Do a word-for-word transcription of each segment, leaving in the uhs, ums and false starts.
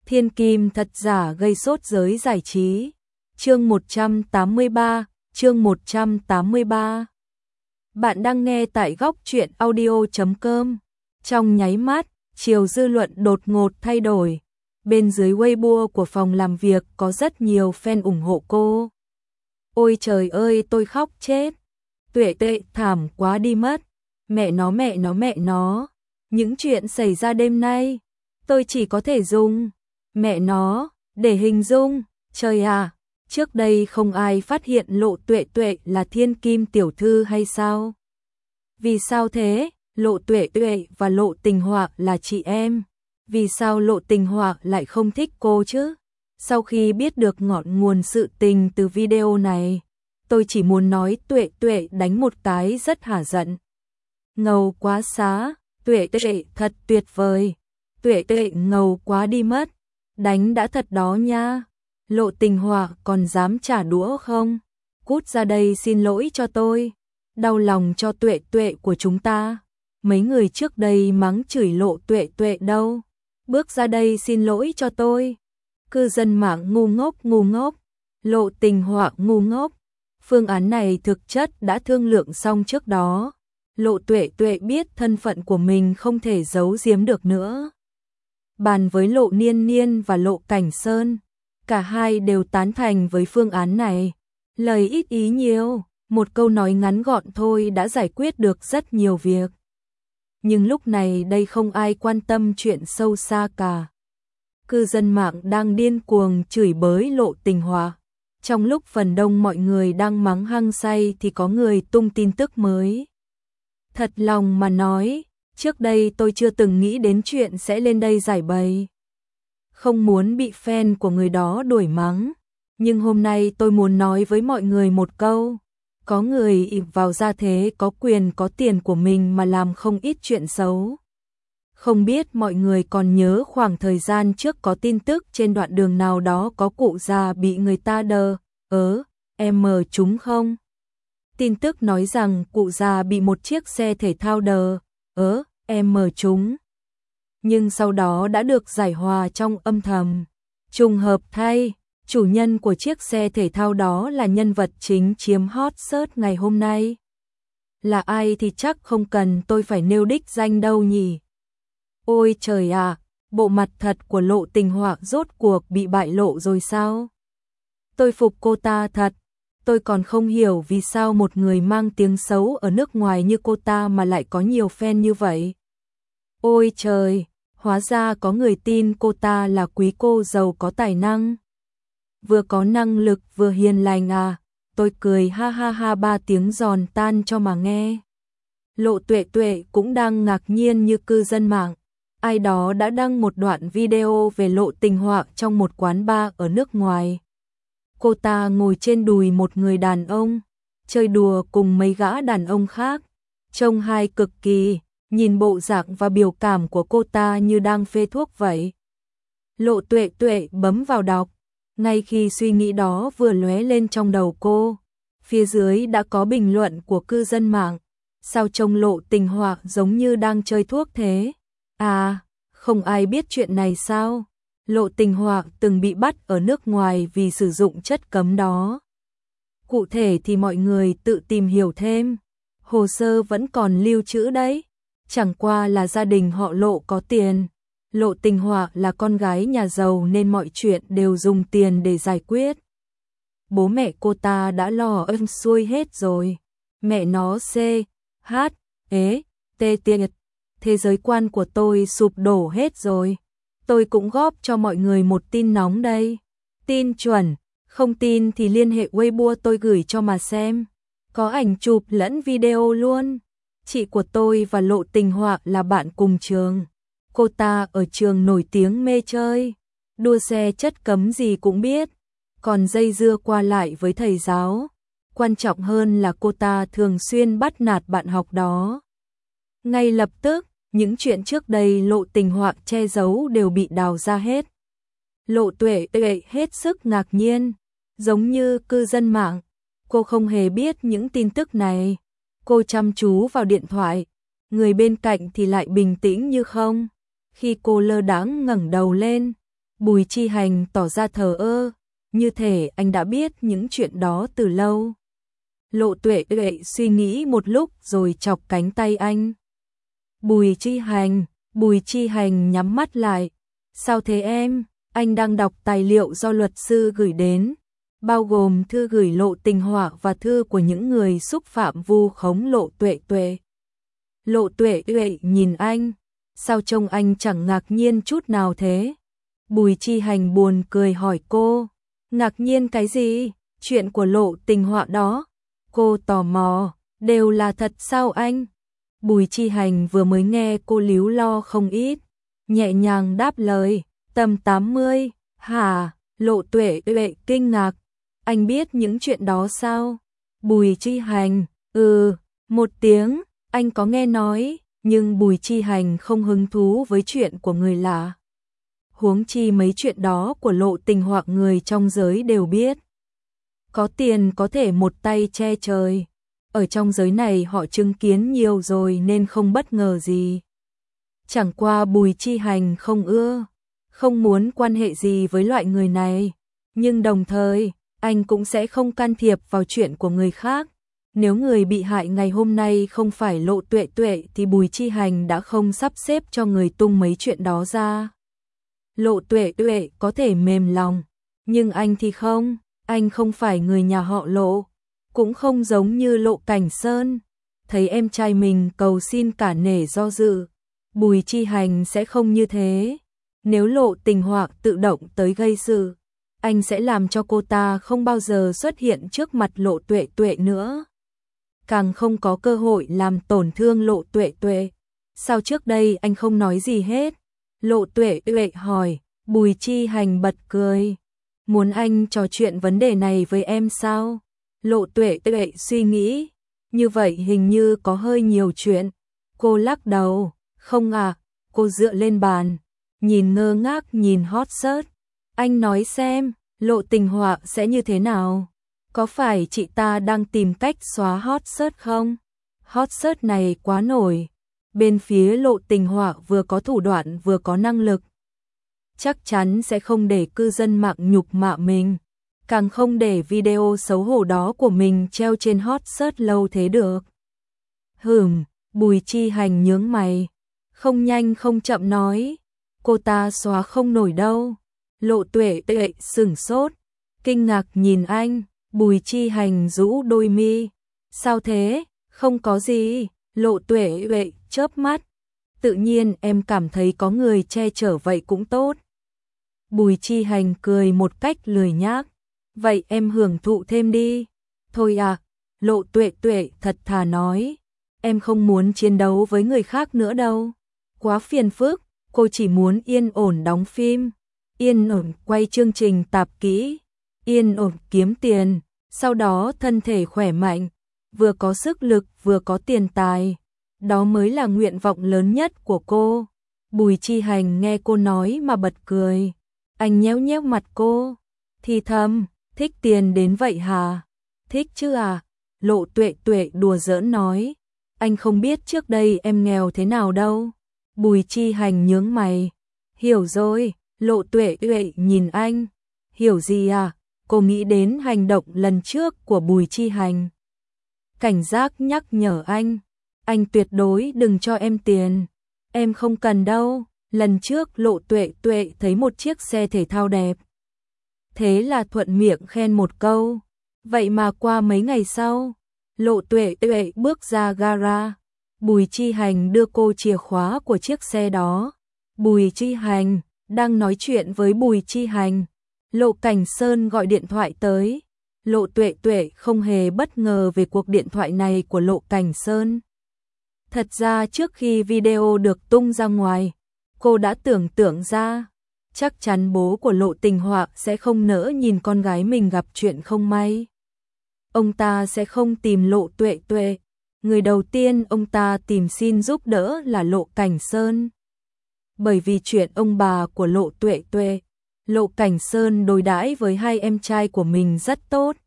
Thiên kim thật giả gây sốt giới giải trí. Chương một trăm tám mươi ba, chương một trăm tám mươi ba. Bạn đang nghe tại góc truyện audio chấm com. Trong nháy mắt, chiều dư luận đột ngột thay đổi. Bên dưới Weibo của phòng làm việc có rất nhiều fan ủng hộ cô. Ôi trời ơi, tôi khóc chết. Tuệ Tuệ thảm quá đi mất. Mẹ nó mẹ nó mẹ nó. Những chuyện xảy ra đêm nay, tôi chỉ có thể dùng mẹ nó để hình dung. Trời à, trước đây không ai phát hiện Lộ Tuệ Tuệ là thiên kim tiểu thư hay sao? Vì sao thế? Lộ Tuệ Tuệ và Lộ Tình Họa là chị em. Vì sao Lộ Tình Họa lại không thích cô chứ? Sau khi biết được ngọn nguồn sự tình từ video này, tôi chỉ muốn nói Tuệ Tuệ đánh một cái rất hả giận. Ngầu quá xá, Tuệ Tuệ thật tuyệt vời. Tuệ Tuệ ngầu quá đi mất. Đánh đã thật đó nha. Lộ Tình Họa còn dám trả đũa không? Cút ra đây xin lỗi cho tôi. Đau lòng cho Tuệ Tuệ của chúng ta. Mấy người trước đây mắng chửi Lộ Tuệ Tuệ đâu. Bước ra đây xin lỗi cho tôi. Cư dân mạng ngu ngốc ngu ngốc. Lộ Tình Họa ngu ngốc. Phương án này thực chất đã thương lượng xong trước đó. Lộ Tuệ Tuệ biết thân phận của mình không thể giấu giếm được nữa. Bàn với Lộ Niên Niên và Lộ Cảnh Sơn, cả hai đều tán thành với phương án này. Lời ít ý nhiều, một câu nói ngắn gọn thôi đã giải quyết được rất nhiều việc. Nhưng lúc này đây không ai quan tâm chuyện sâu xa cả. Cư dân mạng đang điên cuồng chửi bới Lộ Tình Họa. Trong lúc phần đông mọi người đang mắng hăng say thì có người tung tin tức mới. Thật lòng mà nói, trước đây tôi chưa từng nghĩ đến chuyện sẽ lên đây giải bày. Không muốn bị fan của người đó đuổi mắng. Nhưng hôm nay tôi muốn nói với mọi người một câu. Có người ỷ vào gia thế có quyền có tiền của mình mà làm không ít chuyện xấu. Không biết mọi người còn nhớ khoảng thời gian trước có tin tức trên đoạn đường nào đó có cụ già bị người ta đờ, ớ, em mờ chúng không? Tin tức nói rằng cụ già bị một chiếc xe thể thao đờ, ớ, em mờ chúng. Nhưng sau đó đã được giải hòa trong âm thầm. Trùng hợp thay, chủ nhân của chiếc xe thể thao đó là nhân vật chính chiếm hot search ngày hôm nay. Là ai thì chắc không cần tôi phải nêu đích danh đâu nhỉ. Ôi trời ạ, bộ mặt thật của Lộ Tình Họa rốt cuộc bị bại lộ rồi sao? Tôi phục cô ta thật. Tôi còn không hiểu vì sao một người mang tiếng xấu ở nước ngoài như cô ta mà lại có nhiều fan như vậy. Ôi trời, hóa ra có người tin cô ta là quý cô giàu có tài năng. Vừa có năng lực vừa hiền lành à, tôi cười ha ha ha ba tiếng giòn tan cho mà nghe. Lộ Tuệ Tuệ cũng đang ngạc nhiên như cư dân mạng. Ai đó đã đăng một đoạn video về Lộ Tình Họa trong một quán bar ở nước ngoài. Cô ta ngồi trên đùi một người đàn ông, chơi đùa cùng mấy gã đàn ông khác. Trông hai cực kỳ, nhìn bộ dạng và biểu cảm của cô ta như đang phê thuốc vậy. Lộ Tuệ Tuệ bấm vào đọc. Ngay khi suy nghĩ đó vừa lóe lên trong đầu cô, phía dưới đã có bình luận của cư dân mạng. Sao trông Lộ Tình Họa giống như đang chơi thuốc thế? À, không ai biết chuyện này sao? Lộ Tình Họa từng bị bắt ở nước ngoài vì sử dụng chất cấm đó. Cụ thể thì mọi người tự tìm hiểu thêm. Hồ sơ vẫn còn lưu trữ đấy. Chẳng qua là gia đình họ Lộ có tiền. Lộ Tình Họa là con gái nhà giàu nên mọi chuyện đều dùng tiền để giải quyết. Bố mẹ cô ta đã lo ân xuôi hết rồi. Mẹ nó C, H, ế, tê tiệt. Thế giới quan của tôi sụp đổ hết rồi. Tôi cũng góp cho mọi người một tin nóng đây. Tin chuẩn, không tin thì liên hệ Weibo tôi gửi cho mà xem. Có ảnh chụp lẫn video luôn. Chị của tôi và Lộ Tình Họa là bạn cùng trường. Cô ta ở trường nổi tiếng mê chơi, đua xe chất cấm gì cũng biết, còn dây dưa qua lại với thầy giáo. Quan trọng hơn là cô ta thường xuyên bắt nạt bạn học đó. Ngay lập tức, những chuyện trước đây Lộ Tình Họa che giấu đều bị đào ra hết. Lộ Tuệ Tuệ hết sức ngạc nhiên, giống như cư dân mạng. Cô không hề biết những tin tức này. Cô chăm chú vào điện thoại, người bên cạnh thì lại bình tĩnh như không. Khi cô lơ đãng ngẩng đầu lên, Bùi Chi Hành tỏ ra thờ ơ, như thể anh đã biết những chuyện đó từ lâu. Lộ Tuệ Tuệ suy nghĩ một lúc rồi chọc cánh tay anh. Bùi Chi Hành, Bùi Chi Hành nhắm mắt lại. Sao thế em? Anh đang đọc tài liệu do luật sư gửi đến, bao gồm thư gửi Lộ Tình Họa và thư của những người xúc phạm vu khống Lộ Tuệ Tuệ. Lộ Tuệ Tuệ nhìn anh, sao trông anh chẳng ngạc nhiên chút nào thế? Bùi Chi Hành buồn cười hỏi cô, ngạc nhiên cái gì? Chuyện của Lộ Tình Họa đó. Cô tò mò, đều là thật sao anh? Bùi Chi Hành vừa mới nghe cô líu lo không ít, nhẹ nhàng đáp lời, tầm tám mươi, hả? Lộ Tuệ Tuệ kinh ngạc, anh biết những chuyện đó sao? Bùi Chi Hành, ừ, một tiếng, anh có nghe nói, nhưng Bùi Chi Hành không hứng thú với chuyện của người lạ. Huống chi mấy chuyện đó của Lộ Tình Họa người trong giới đều biết. Có tiền có thể một tay che trời. Ở trong giới này họ chứng kiến nhiều rồi nên không bất ngờ gì. Chẳng qua Bùi Chi Hành không ưa, không muốn quan hệ gì với loại người này. Nhưng đồng thời, anh cũng sẽ không can thiệp vào chuyện của người khác. Nếu người bị hại ngày hôm nay không phải Lộ Tuệ Tuệ thì Bùi Chi Hành đã không sắp xếp cho người tung mấy chuyện đó ra. Lộ Tuệ Tuệ có thể mềm lòng, nhưng anh thì không, anh không phải người nhà họ Lộ, cũng không giống như Lộ Cảnh Sơn. Thấy em trai mình cầu xin cả nể do dự, Bùi Chi Hành sẽ không như thế. Nếu Lộ Tình Họa tự động tới gây sự, anh sẽ làm cho cô ta không bao giờ xuất hiện trước mặt Lộ Tuệ Tuệ nữa. Càng không có cơ hội làm tổn thương Lộ Tuệ Tuệ. Sao trước đây anh không nói gì hết? Lộ Tuệ Tuệ hỏi. Bùi Chi Hành bật cười. Muốn anh trò chuyện vấn đề này với em sao? Lộ Tuệ Tuệ suy nghĩ. Như vậy hình như có hơi nhiều chuyện. Cô lắc đầu. Không à, cô dựa lên bàn, nhìn ngơ ngác nhìn hot search. Anh nói xem, Lộ Tình Họa sẽ như thế nào? Có phải chị ta đang tìm cách xóa hot search không? Hot search này quá nổi. Bên phía Lộ Tình Họa vừa có thủ đoạn vừa có năng lực. Chắc chắn sẽ không để cư dân mạng nhục mạ mình. Càng không để video xấu hổ đó của mình treo trên hot search lâu thế được. Hửm, Bùi Chi Hành nhướng mày. Không nhanh không chậm nói. Cô ta xóa không nổi đâu. Lộ Tuệ Tuệ sửng sốt, kinh ngạc nhìn anh. Bùi Chi Hành rũ đôi mi. Sao thế? Không có gì. Lộ Tuệ Tuệ chớp mắt. Tự nhiên em cảm thấy có người che chở vậy cũng tốt. Bùi Chi Hành cười một cách lười nhác. Vậy em hưởng thụ thêm đi. Thôi à, Lộ Tuệ Tuệ thật thà nói. Em không muốn chiến đấu với người khác nữa đâu. Quá phiền phức, cô chỉ muốn yên ổn đóng phim, yên ổn quay chương trình tạp kỹ, yên ổn kiếm tiền, sau đó thân thể khỏe mạnh, vừa có sức lực vừa có tiền tài. Đó mới là nguyện vọng lớn nhất của cô. Bùi Chi Hành nghe cô nói mà bật cười. Anh nhéo nhéo mặt cô, thì thầm, thích tiền đến vậy hả? Thích chứ à? Lộ Tuệ Tuệ đùa giỡn nói. Anh không biết trước đây em nghèo thế nào đâu. Bùi Chi Hành nhướng mày. Hiểu rồi. Lộ Tuệ Tuệ nhìn anh. Hiểu gì à? Cô nghĩ đến hành động lần trước của Bùi Chi Hành. Cảnh giác nhắc nhở anh. Anh tuyệt đối đừng cho em tiền. Em không cần đâu. Lần trước Lộ Tuệ Tuệ thấy một chiếc xe thể thao đẹp. Thế là thuận miệng khen một câu. Vậy mà qua mấy ngày sau, Lộ Tuệ Tuệ bước ra gara. Bùi Chi Hành đưa cô chìa khóa của chiếc xe đó. Bùi Chi Hành đang nói chuyện với Bùi Chi Hành. Lộ Cảnh Sơn gọi điện thoại tới. Lộ Tuệ Tuệ không hề bất ngờ về cuộc điện thoại này của Lộ Cảnh Sơn. Thật ra trước khi video được tung ra ngoài, cô đã tưởng tượng ra, chắc chắn bố của Lộ Tình Họa sẽ không nỡ nhìn con gái mình gặp chuyện không may. Ông ta sẽ không tìm Lộ Tuệ Tuệ. Người đầu tiên ông ta tìm xin giúp đỡ là Lộ Cảnh Sơn. Bởi vì chuyện ông bà của Lộ Tuệ Tuệ, Lộ Cảnh Sơn đối đãi với hai em trai của mình rất tốt.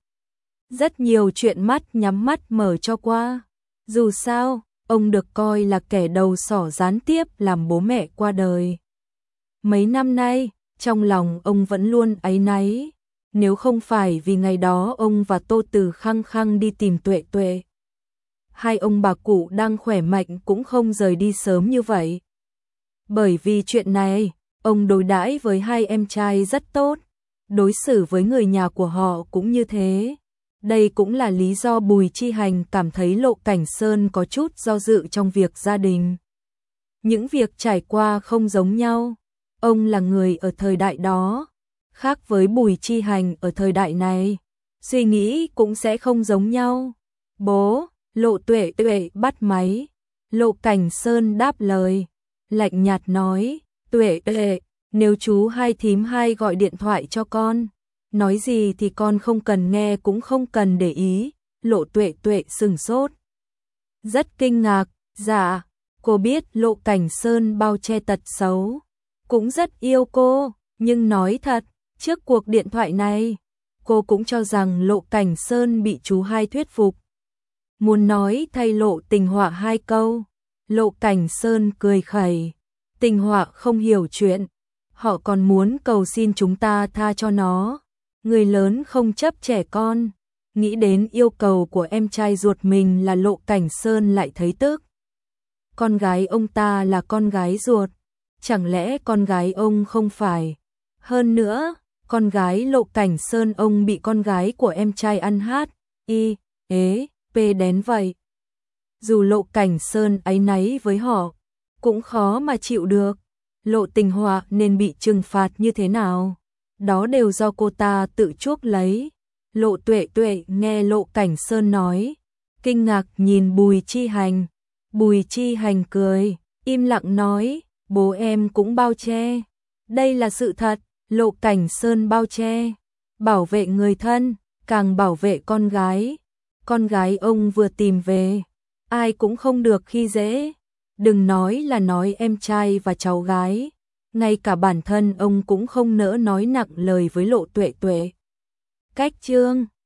Rất nhiều chuyện mắt nhắm mắt mở cho qua. Dù sao, ông được coi là kẻ đầu sỏ gián tiếp làm bố mẹ qua đời. Mấy năm nay, trong lòng ông vẫn luôn áy náy. Nếu không phải vì ngày đó ông và Tô Từ khăng khăng đi tìm Tuệ Tuệ, hai ông bà cụ đang khỏe mạnh cũng không rời đi sớm như vậy. Bởi vì chuyện này, ông đối đãi với hai em trai rất tốt, đối xử với người nhà của họ cũng như thế. Đây cũng là lý do Bùi Chi Hành cảm thấy Lộ Cảnh Sơn có chút do dự trong việc gia đình. Những việc trải qua không giống nhau. Ông là người ở thời đại đó, khác với Bùi Chi Hành ở thời đại này, suy nghĩ cũng sẽ không giống nhau. Bố, Lộ Tuệ Tuệ bắt máy. Lộ Cảnh Sơn đáp lời, lạnh nhạt nói, Tuệ Tuệ, nếu chú hai thím hai gọi điện thoại cho con, nói gì thì con không cần nghe cũng không cần để ý. Lộ Tuệ Tuệ sừng sốt, rất kinh ngạc. Dạ, cô biết Lộ Cảnh Sơn bao che tật xấu, cũng rất yêu cô, nhưng nói thật, trước cuộc điện thoại này, cô cũng cho rằng Lộ Cảnh Sơn bị chú hai thuyết phục. Muốn nói thay Lộ Tình Họa hai câu. Lộ Cảnh Sơn cười khẩy, Tình Họa không hiểu chuyện, họ còn muốn cầu xin chúng ta tha cho nó. Người lớn không chấp trẻ con. Nghĩ đến yêu cầu của em trai ruột mình là Lộ Cảnh Sơn lại thấy tức. Con gái ông ta là con gái ruột, chẳng lẽ con gái ông không phải? Hơn nữa, con gái Lộ Cảnh Sơn ông bị con gái của em trai ăn hát, y, ế, pê đén vậy. Dù Lộ Cảnh Sơn áy náy với họ, cũng khó mà chịu được. Lộ Tình Họa nên bị trừng phạt như thế nào? Đó đều do cô ta tự chuốc lấy. Lộ Tuệ Tuệ nghe Lộ Cảnh Sơn nói, kinh ngạc nhìn Bùi Chi Hành. Bùi Chi Hành cười, im lặng nói, bố em cũng bao che. Đây là sự thật. Lộ Cảnh Sơn bao che, bảo vệ người thân, càng bảo vệ con gái. Con gái ông vừa tìm về, ai cũng không được khi dễ. Đừng nói là nói em trai và cháu gái, ngay cả bản thân ông cũng không nỡ nói nặng lời với Lộ Tuệ Tuệ. Cách chương